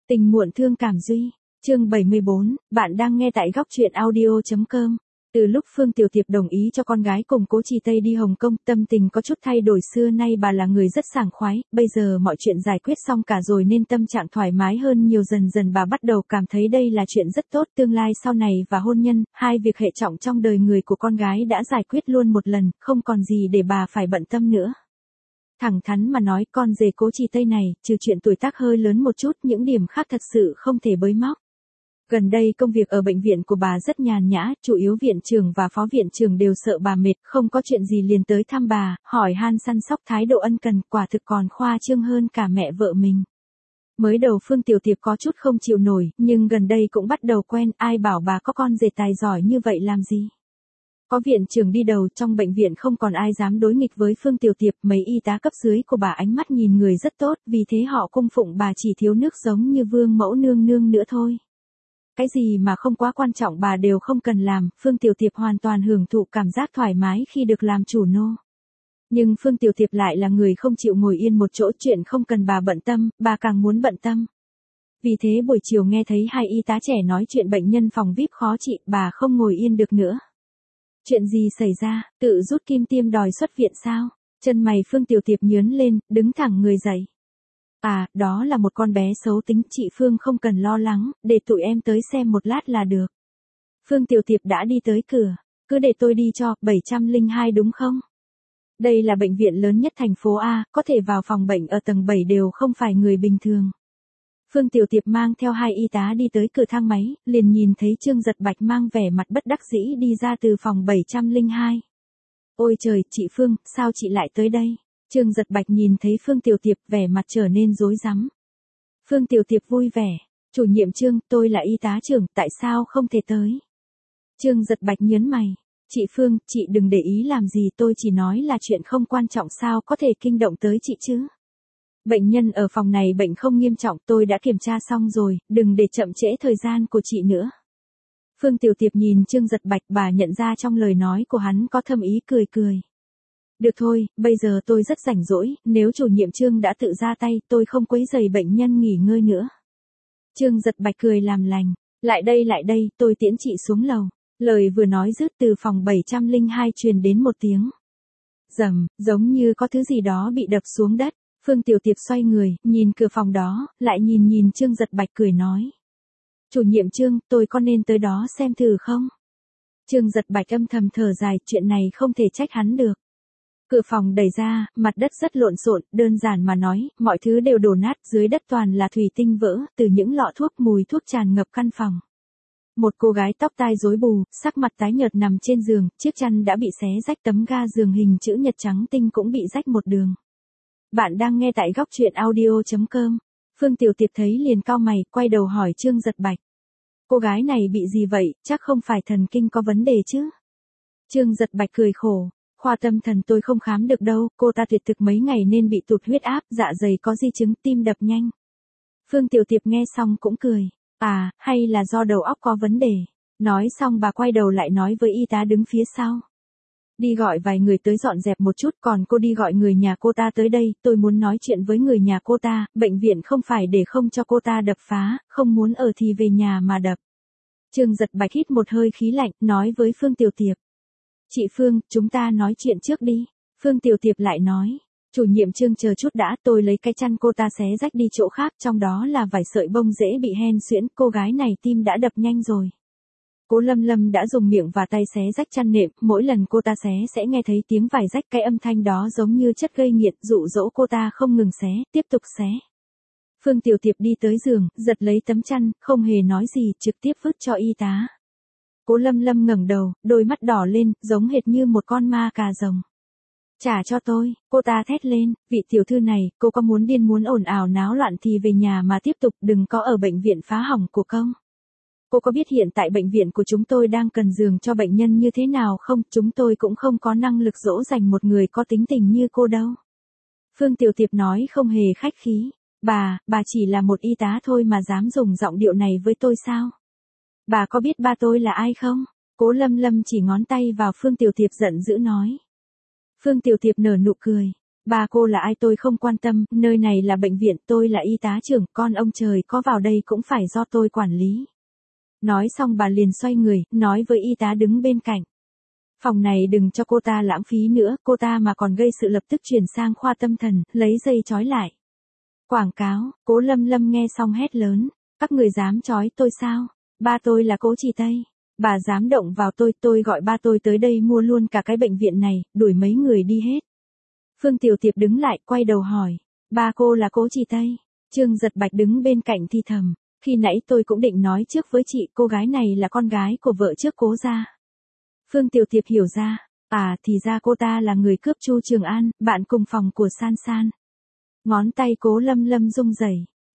Tình muộn thương cảm duy, chương 74, bạn đang nghe tại góc truyện audio.com. Từ lúc Phương Tiểu Tiệp đồng ý cho con gái cùng Cố Trì Tây đi Hồng Kông, tâm tình có chút thay đổi. Xưa nay bà là người rất sảng khoái, bây giờ mọi chuyện giải quyết xong cả rồi nên tâm trạng thoải mái hơn nhiều. Dần dần bà bắt đầu cảm thấy đây là chuyện rất tốt, tương lai sau này và hôn nhân, hai việc hệ trọng trong đời người của con gái đã giải quyết luôn một lần, không còn gì để bà phải bận tâm nữa. Thẳng thắn mà nói, con rể Cố Trì Tây này, trừ chuyện tuổi tác hơi lớn một chút, những điểm khác thật sự không thể bới móc. Gần đây công việc ở bệnh viện của bà rất nhàn nhã, chủ yếu viện trưởng và phó viện trưởng đều sợ bà mệt, không có chuyện gì liền tới thăm bà, hỏi han săn sóc, thái độ ân cần, quả thực còn khoa trương hơn cả mẹ vợ mình. Mới đầu Phương Tiểu Tiệp có chút không chịu nổi, nhưng gần đây cũng bắt đầu quen, ai bảo bà có con rể tài giỏi như vậy làm gì. Có viện trưởng đi đầu, trong bệnh viện không còn ai dám đối nghịch với Phương Tiểu Tiệp, mấy y tá cấp dưới của bà ánh mắt nhìn người rất tốt, vì thế họ cung phụng bà chỉ thiếu nước giống như vương mẫu nương nương nữa thôi. Cái gì mà không quá quan trọng bà đều không cần làm, Phương Tiểu Tiệp hoàn toàn hưởng thụ cảm giác thoải mái khi được làm chủ nô. Nhưng Phương Tiểu Tiệp lại là người không chịu ngồi yên một chỗ, chuyện không cần bà bận tâm, bà càng muốn bận tâm. Vì thế buổi chiều nghe thấy hai y tá trẻ nói chuyện bệnh nhân phòng VIP khó trị, bà không ngồi yên được nữa. Chuyện gì xảy ra, tự rút kim tiêm đòi xuất viện sao? Chân mày Phương Tiểu Tiệp nhướng lên, đứng thẳng người dậy. À, đó là một con bé xấu tính, chị Phương không cần lo lắng, để tụi em tới xem một lát là được. Phương Tiểu Tiệp đã đi tới cửa, cứ để tôi đi cho, 702 đúng không? Đây là bệnh viện lớn nhất thành phố A, có thể vào phòng bệnh ở tầng 7 đều không phải người bình thường. Phương Tiểu Tiệp mang theo hai y tá đi tới cửa thang máy, liền nhìn thấy Trương Giật Bạch mang vẻ mặt bất đắc dĩ đi ra từ phòng 702. Ôi trời, chị Phương, sao chị lại tới đây? Trương Giật Bạch nhìn thấy Phương Tiểu Tiệp, vẻ mặt trở nên rối rắm. Phương Tiểu Tiệp vui vẻ, chủ nhiệm Trương, tôi là y tá trưởng, tại sao không thể tới? Trương Giật Bạch nhớn mày, chị Phương, chị đừng để ý làm gì, tôi chỉ nói là chuyện không quan trọng, sao có thể kinh động tới chị chứ? Bệnh nhân ở phòng này bệnh không nghiêm trọng, tôi đã kiểm tra xong rồi, đừng để chậm trễ thời gian của chị nữa. Phương Tiểu Tiệp nhìn Trương Giật Bạch, bà nhận ra trong lời nói của hắn có thâm ý, cười cười. Được thôi, bây giờ tôi rất rảnh rỗi, nếu chủ nhiệm Trương đã tự ra tay, tôi không quấy rầy bệnh nhân nghỉ ngơi nữa. Trương Giật Bạch cười làm lành, lại đây, tôi tiễn chị xuống lầu. Lời vừa nói dứt, từ phòng 702 truyền đến một tiếng rầm, giống như có thứ gì đó bị đập xuống đất. Phương Tiểu Tiệp xoay người, nhìn cửa phòng đó, lại nhìn Trương Giật Bạch, cười nói. Chủ nhiệm Trương, tôi có nên tới đó xem thử không? Trương Giật Bạch âm thầm thở dài, chuyện này không thể trách hắn được. Cửa phòng đẩy ra, mặt đất rất lộn xộn, đơn giản mà nói, mọi thứ đều đổ nát, dưới đất toàn là thủy tinh vỡ, từ những lọ thuốc, mùi thuốc tràn ngập căn phòng. Một cô gái tóc tai rối bù, sắc mặt tái nhợt nằm trên giường, chiếc chăn đã bị xé rách, tấm ga giường hình chữ nhật trắng tinh cũng bị rách một đường. Bạn đang nghe tại góc truyện audio.com. Phương Tiểu Tiệp thấy liền cau mày, quay đầu hỏi Trương Giật Bạch. Cô gái này bị gì vậy, chắc không phải thần kinh có vấn đề chứ? Trương Giật Bạch cười khổ. Khoa tâm thần tôi không khám được đâu, cô ta tuyệt thực mấy ngày nên bị tụt huyết áp, dạ dày có di chứng, tim đập nhanh. Phương Tiểu Tiệp nghe xong cũng cười. À, hay là do đầu óc có vấn đề. Nói xong bà quay đầu lại nói với y tá đứng phía sau. Đi gọi vài người tới dọn dẹp một chút, còn cô đi gọi người nhà cô ta tới đây, tôi muốn nói chuyện với người nhà cô ta, bệnh viện không phải để không cho cô ta đập phá, không muốn ở thì về nhà mà đập. Trương Giật Bạch hít một hơi khí lạnh, nói với Phương Tiểu Tiệp. Chị Phương, chúng ta nói chuyện trước đi. Phương Tiểu Tiệp lại nói. Chủ nhiệm Trương chờ chút đã, tôi lấy cái chăn cô ta xé rách đi chỗ khác, trong đó là vài sợi bông dễ bị hen suyễn, cô gái này tim đã đập nhanh rồi. Cố Lâm Lâm đã dùng miệng và tay xé rách chăn nệm, mỗi lần cô ta xé sẽ nghe thấy tiếng vải rách, cái âm thanh đó giống như chất gây nghiện, dụ dỗ cô ta không ngừng xé, tiếp tục xé. Phương Tiểu Tiệp đi tới giường, giật lấy tấm chăn, không hề nói gì, trực tiếp vứt cho y tá. Cố Lâm Lâm ngẩng đầu, đôi mắt đỏ lên, giống hệt như một con ma cà rồng. Trả cho tôi, cô ta thét lên, vị tiểu thư này, cô có muốn điên muốn ồn ào náo loạn thì về nhà mà tiếp tục, đừng có ở bệnh viện phá hỏng của công. Cô có biết hiện tại bệnh viện của chúng tôi đang cần giường cho bệnh nhân như thế nào không? Chúng tôi cũng không có năng lực dỗ dành một người có tính tình như cô đâu. Phương Tiểu Tiệp nói không hề khách khí. Bà chỉ là một y tá thôi mà dám dùng giọng điệu này với tôi sao? Bà có biết ba tôi là ai không? Cố Lâm Lâm chỉ ngón tay vào Phương Tiểu Tiệp giận dữ nói. Phương Tiểu Tiệp nở nụ cười. Ba cô là ai tôi không quan tâm, nơi này là bệnh viện, tôi là y tá trưởng, con ông trời có vào đây cũng phải do tôi quản lý. Nói xong bà liền xoay người, nói với y tá đứng bên cạnh. Phòng này đừng cho cô ta lãng phí nữa, cô ta mà còn gây sự lập tức chuyển sang khoa tâm thần, lấy dây trói lại. Quảng cáo, Cố Lâm Lâm nghe xong hét lớn, các người dám trói tôi sao? Ba tôi là Cố Trì Tây. Bà dám động vào tôi gọi ba tôi tới đây mua luôn cả cái bệnh viện này, đuổi mấy người đi hết. Phương Tiểu Tiệp đứng lại, quay đầu hỏi, ba cô là Cố Trì Tây. Trương Giật Bạch đứng bên cạnh thi thầm, khi nãy tôi cũng định nói trước với chị, cô gái này là con gái của vợ trước Cố gia. Phương Tiểu Tiệp hiểu ra, thì ra cô ta là người cướp Chu Trường An, bạn cùng phòng của San San. Ngón tay Cố Lâm Lâm rung rẩy,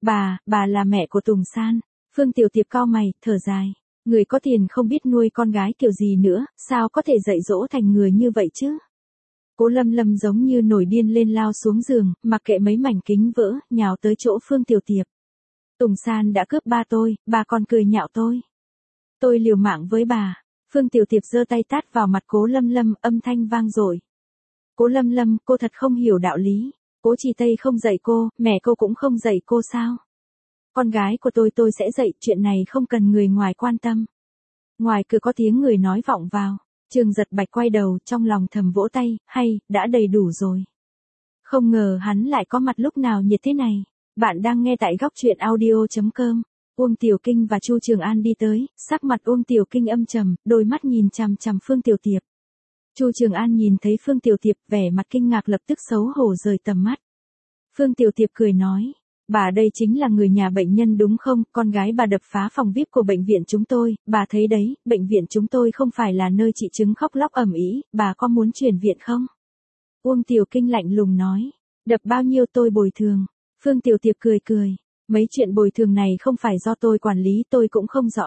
bà là mẹ của Tùng San. Phương Tiểu Tiệp cau mày, thở dài, người có tiền không biết nuôi con gái kiểu gì nữa, sao có thể dạy dỗ thành người như vậy chứ? Cố Lâm Lâm giống như nổi điên lên lao xuống giường, mặc kệ mấy mảnh kính vỡ, nhào tới chỗ Phương Tiểu Tiệp. Tùng San đã cướp ba tôi, bà còn cười nhạo tôi. Tôi liều mạng với bà. Phương Tiểu Tiệp giơ tay tát vào mặt Cố Lâm Lâm, âm thanh vang dội. Cố Lâm Lâm, cô thật không hiểu đạo lý. Cố Trì Tây không dạy cô, mẹ cô cũng không dạy cô sao? Con gái của tôi sẽ dạy, chuyện này không cần người ngoài quan tâm. Ngoài cửa có tiếng người nói vọng vào. Trương Giật Bạch quay đầu, trong lòng thầm vỗ tay, hay, đã đầy đủ rồi. Không ngờ hắn lại có mặt lúc nào nhiệt thế này. Bạn đang nghe tại góc truyện audio.com. Uông Tiểu Kinh và Chu Trường An đi tới, sắc mặt Uông Tiểu Kinh âm trầm, đôi mắt nhìn chằm chằm Phương Tiểu Tiệp. Chu Trường An nhìn thấy Phương Tiểu Tiệp, vẻ mặt kinh ngạc lập tức xấu hổ rời tầm mắt. Phương Tiểu Tiệp cười nói, bà đây chính là người nhà bệnh nhân đúng không, con gái bà đập phá phòng VIP của bệnh viện chúng tôi, bà thấy đấy, bệnh viện chúng tôi không phải là nơi chị chứng khóc lóc ầm ĩ, bà có muốn chuyển viện không? Uông Tiểu Kinh lạnh lùng nói, đập bao nhiêu tôi bồi thường. Phương Tiểu Tiệp cười cười, mấy chuyện bồi thường này không phải do tôi quản lý, tôi cũng không rõ.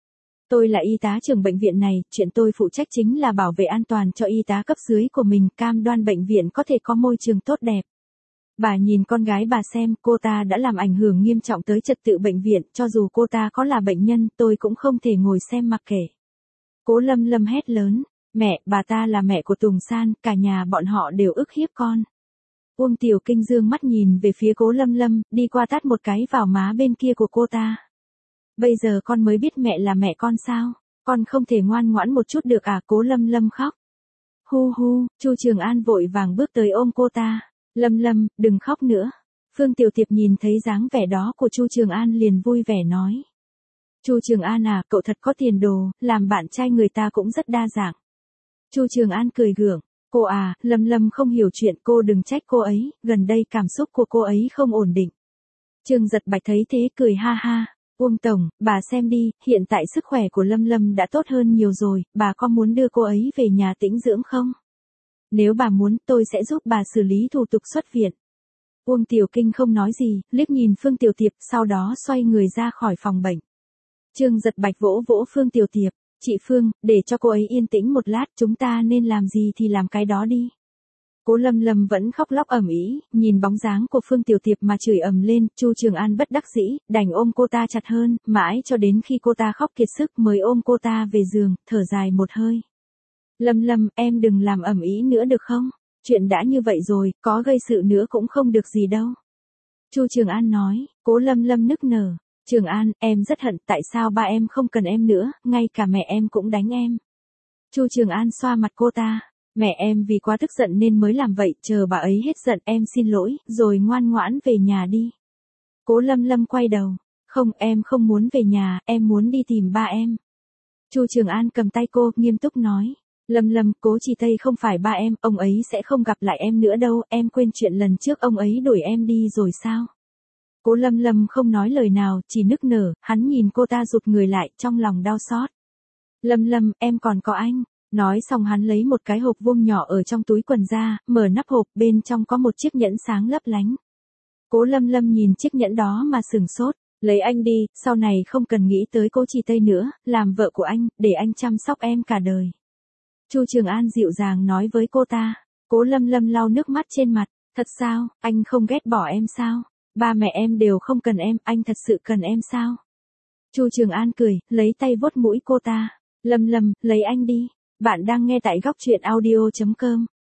Tôi là y tá trưởng bệnh viện này, chuyện tôi phụ trách chính là bảo vệ an toàn cho y tá cấp dưới của mình, cam đoan bệnh viện có thể có môi trường tốt đẹp. Bà nhìn con gái bà xem, cô ta đã làm ảnh hưởng nghiêm trọng tới trật tự bệnh viện, cho dù cô ta có là bệnh nhân, tôi cũng không thể ngồi xem mặc kệ. Cố Lâm Lâm hét lớn, mẹ, bà ta là mẹ của Tùng San, cả nhà bọn họ đều ức hiếp con. Uông Tiểu Kinh dương mắt nhìn về phía Cố Lâm Lâm, đi qua tát một cái vào má bên kia của cô ta. Bây giờ con mới biết mẹ là mẹ con sao? Con không thể ngoan ngoãn một chút được à? Cố Lâm Lâm khóc. Hu hu, Chu Trường An vội vàng bước tới ôm cô ta. Lâm Lâm, đừng khóc nữa. Phương Tiểu Tiệp nhìn thấy dáng vẻ đó của Chu Trường An liền vui vẻ nói. Chu Trường An à, cậu thật có tiền đồ, làm bạn trai người ta cũng rất đa dạng. Chu Trường An cười gượng. Cô à, Lâm Lâm không hiểu chuyện, cô đừng trách cô ấy, gần đây cảm xúc của cô ấy không ổn định. Trương Giật Bạch thấy thế cười ha ha. Uông Tổng, bà xem đi, hiện tại sức khỏe của Lâm Lâm đã tốt hơn nhiều rồi, bà có muốn đưa cô ấy về nhà tĩnh dưỡng không? Nếu bà muốn, tôi sẽ giúp bà xử lý thủ tục xuất viện. Uông Tiểu Kinh không nói gì, liếc nhìn Phương Tiểu Tiệp, sau đó xoay người ra khỏi phòng bệnh. Trương Giật Bạch vỗ vỗ Phương Tiểu Tiệp, chị Phương, để cho cô ấy yên tĩnh một lát, chúng ta nên làm gì thì làm cái đó đi. Cố Lâm Lâm vẫn khóc lóc ầm ĩ, nhìn bóng dáng của Phương Tiểu Tiệp mà chửi ầm lên, Chu Trường An bất đắc dĩ, đành ôm cô ta chặt hơn, mãi cho đến khi cô ta khóc kiệt sức mới ôm cô ta về giường, thở dài một hơi. Lâm Lâm, em đừng làm ầm ĩ nữa được không? Chuyện đã như vậy rồi, có gây sự nữa cũng không được gì đâu. Chu Trường An nói. Cố Lâm Lâm nức nở. Trường An, em rất hận, tại sao ba em không cần em nữa, ngay cả mẹ em cũng đánh em. Chu Trường An xoa mặt cô ta. Mẹ em vì quá tức giận nên mới làm vậy, chờ bà ấy hết giận em xin lỗi, rồi ngoan ngoãn về nhà đi. Cố Lâm Lâm quay đầu. Không, em không muốn về nhà, em muốn đi tìm ba em. Chu Trường An cầm tay cô, nghiêm túc nói. Lâm Lâm, Cố Trì Tây không phải ba em, ông ấy sẽ không gặp lại em nữa đâu, em quên chuyện lần trước ông ấy đuổi em đi rồi sao? Cố Lâm Lâm không nói lời nào, chỉ nức nở, hắn nhìn cô ta rụt người lại, trong lòng đau xót. Lâm Lâm, em còn có anh. Nói xong hắn lấy một cái hộp vuông nhỏ ở trong túi quần ra, mở nắp hộp, bên trong có một chiếc nhẫn sáng lấp lánh. Cố Lâm Lâm nhìn chiếc nhẫn đó mà sửng sốt, lấy anh đi, sau này không cần nghĩ tới Cố Trì Tây nữa, làm vợ của anh, để anh chăm sóc em cả đời. Chu Trường An dịu dàng nói với cô ta. Cố Lâm Lâm lau nước mắt trên mặt, thật sao, anh không ghét bỏ em sao? Ba mẹ em đều không cần em, anh thật sự cần em sao? Chu Trường An cười, lấy tay vuốt mũi cô ta. Lâm Lâm, lấy anh đi. Bạn đang nghe tại góc truyện audio.com.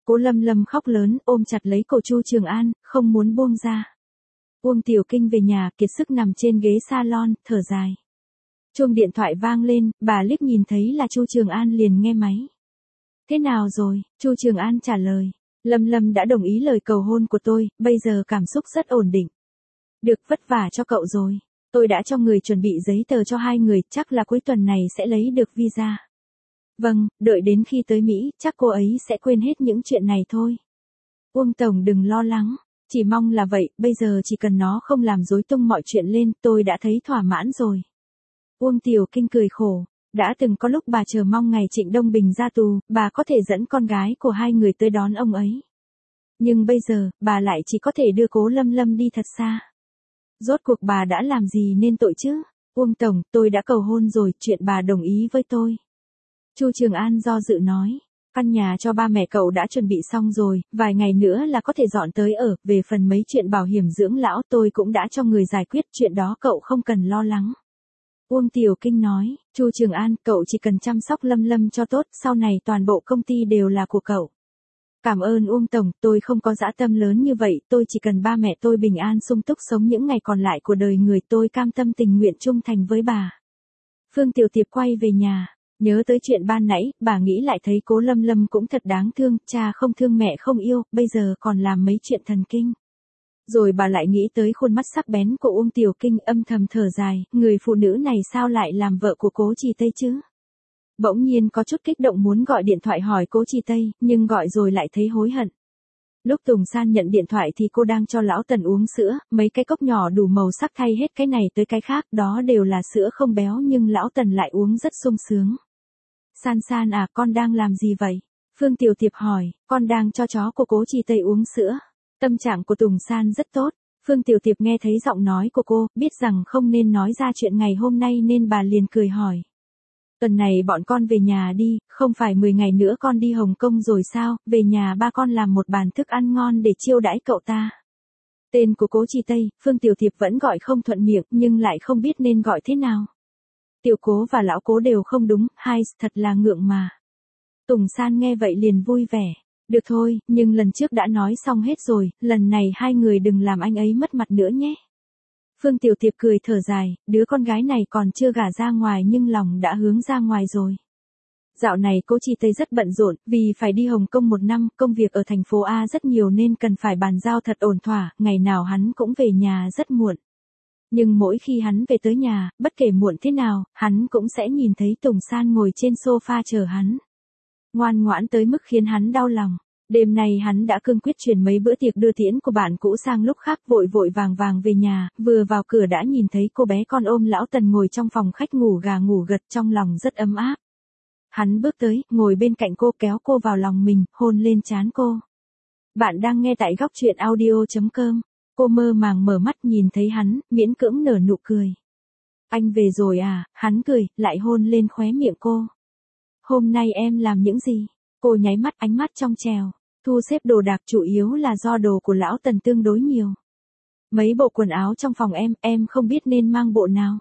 Cố Lâm Lâm khóc lớn ôm chặt lấy cổ Chu Trường An, không muốn buông ra. Uông Tiểu Kinh về nhà kiệt sức nằm trên ghế salon, thở dài. Chuông điện thoại vang lên, bà liếc nhìn thấy là Chu Trường An liền nghe máy. Thế nào rồi? Chu Trường An trả lời. Lâm Lâm đã đồng ý lời cầu hôn của tôi, bây giờ cảm xúc rất ổn định. Được, vất vả cho cậu rồi. Tôi đã cho người chuẩn bị giấy tờ cho hai người, chắc là cuối tuần này sẽ lấy được visa. Vâng, đợi đến khi tới Mỹ, chắc cô ấy sẽ quên hết những chuyện này thôi. Uông Tổng đừng lo lắng, chỉ mong là vậy, bây giờ chỉ cần nó không làm rối tung mọi chuyện lên, tôi đã thấy thỏa mãn rồi. Uông Tiểu Kinh cười khổ, đã từng có lúc bà chờ mong ngày Trịnh Đông Bình ra tù, bà có thể dẫn con gái của hai người tới đón ông ấy. Nhưng bây giờ, bà lại chỉ có thể đưa Cố Lâm Lâm đi thật xa. Rốt cuộc bà đã làm gì nên tội chứ? Uông Tổng, tôi đã cầu hôn rồi, chuyện bà đồng ý với tôi. Chu Trường An do dự nói, căn nhà cho ba mẹ cậu đã chuẩn bị xong rồi, vài ngày nữa là có thể dọn tới ở, về phần mấy chuyện bảo hiểm dưỡng lão tôi cũng đã cho người giải quyết, chuyện đó cậu không cần lo lắng. Uông Tiểu Kinh nói, Chu Trường An, cậu chỉ cần chăm sóc Lâm Lâm cho tốt, sau này toàn bộ công ty đều là của cậu. Cảm ơn Uông Tổng, tôi không có dã tâm lớn như vậy, tôi chỉ cần ba mẹ tôi bình an sung túc sống những ngày còn lại của đời người, tôi cam tâm tình nguyện trung thành với bà. Phương Tiểu Tiệp quay về nhà, nhớ tới chuyện ban nãy, bà nghĩ lại thấy Cố Lâm Lâm cũng thật đáng thương, cha không thương mẹ không yêu, bây giờ còn làm mấy chuyện thần kinh. Rồi bà lại nghĩ tới khuôn mắt sắc bén của Uông Tiểu Kinh, âm thầm thở dài, người phụ nữ này sao lại làm vợ của Cố Trì Tây chứ? Bỗng nhiên có chút kích động muốn gọi điện thoại hỏi Cố Trì Tây, nhưng gọi rồi lại thấy hối hận. Lúc Tùng San nhận điện thoại thì cô đang cho lão Tần uống sữa, mấy cái cốc nhỏ đủ màu sắc thay hết cái này tới cái khác, đó đều là sữa không béo nhưng lão Tần lại uống rất sung sướng. San San à, con đang làm gì vậy? Phương Tiểu Tiệp hỏi, con đang cho chó của Cố Trì Tây uống sữa. Tâm trạng của Tùng San rất tốt. Phương Tiểu Tiệp nghe thấy giọng nói của cô, biết rằng không nên nói ra chuyện ngày hôm nay nên bà liền cười hỏi. Tuần này bọn con về nhà đi, không phải 10 ngày nữa con đi Hồng Kông rồi sao, về nhà ba con làm một bàn thức ăn ngon để chiêu đãi cậu ta. Tên của Cố Trì Tây, Phương Tiểu Tiệp vẫn gọi không thuận miệng nhưng lại không biết nên gọi thế nào. Tiểu Cố và lão Cố đều không đúng, hai thật là ngượng mà. Tùng San nghe vậy liền vui vẻ. Được thôi, nhưng lần trước đã nói xong hết rồi, lần này hai người đừng làm anh ấy mất mặt nữa nhé. Phương Tiểu Tiệp cười thở dài, đứa con gái này còn chưa gả ra ngoài nhưng lòng đã hướng ra ngoài rồi. Dạo này Cố Trì Tây rất bận rộn, vì phải đi Hồng Kông 1 năm, công việc ở thành phố A rất nhiều nên cần phải bàn giao thật ổn thỏa, ngày nào hắn cũng về nhà rất muộn. Nhưng mỗi khi hắn về tới nhà, bất kể muộn thế nào, hắn cũng sẽ nhìn thấy Tùng San ngồi trên sofa chờ hắn. Ngoan ngoãn tới mức khiến hắn đau lòng. Đêm nay hắn đã cương quyết chuyển mấy bữa tiệc đưa tiễn của bạn cũ sang lúc khác, vội vội vàng vàng về nhà, vừa vào cửa đã nhìn thấy cô bé con ôm lão Tần ngồi trong phòng khách ngủ gà ngủ gật, trong lòng rất ấm áp. Hắn bước tới, ngồi bên cạnh cô kéo cô vào lòng mình, hôn lên trán cô. Bạn đang nghe tại góc truyện audio.com. Cô mơ màng mở mắt nhìn thấy hắn, miễn cưỡng nở nụ cười. Anh về rồi à, hắn cười, lại hôn lên khóe miệng cô. Hôm nay em làm những gì? Cô nháy mắt, ánh mắt trong trèo. Thu xếp đồ đạc chủ yếu là do đồ của lão Tần tương đối nhiều. Mấy bộ quần áo trong phòng em không biết nên mang bộ nào.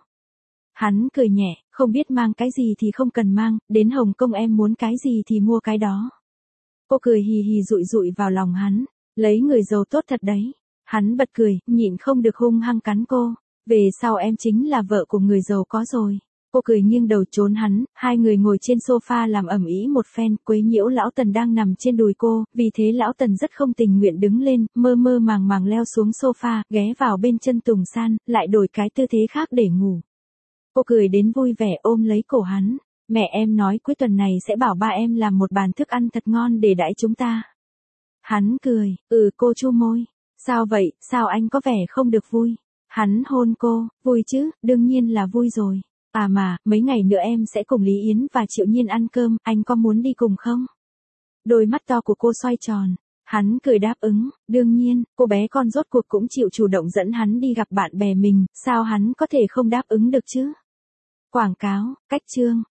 Hắn cười nhẹ, không biết mang cái gì thì không cần mang, đến Hồng Kông em muốn cái gì thì mua cái đó. Cô cười hì hì dụi dụi vào lòng hắn, lấy người giàu tốt thật đấy. Hắn bật cười, nhịn không được hung hăng cắn cô. Về sau em chính là vợ của người giàu có rồi. Cô cười nghiêng đầu trốn hắn, hai người ngồi trên sofa làm ầm ĩ một phen, quấy nhiễu lão Tần đang nằm trên đùi cô, vì thế lão Tần rất không tình nguyện đứng lên, mơ mơ màng màng leo xuống sofa, ghé vào bên chân Tùng San, lại đổi cái tư thế khác để ngủ. Cô cười đến vui vẻ ôm lấy cổ hắn, mẹ em nói cuối tuần này sẽ bảo ba em làm một bàn thức ăn thật ngon để đãi chúng ta. Hắn cười, cô chu môi, sao vậy, sao anh có vẻ không được vui? Hắn hôn cô, vui chứ, đương nhiên là vui rồi. À mà, mấy ngày nữa em sẽ cùng Lý Yến và Triệu Nhiên ăn cơm, anh có muốn đi cùng không? Đôi mắt to của cô xoay tròn. Hắn cười đáp ứng, đương nhiên, cô bé con rốt cuộc cũng chịu chủ động dẫn hắn đi gặp bạn bè mình, sao hắn có thể không đáp ứng được chứ? Quảng cáo, cách chương.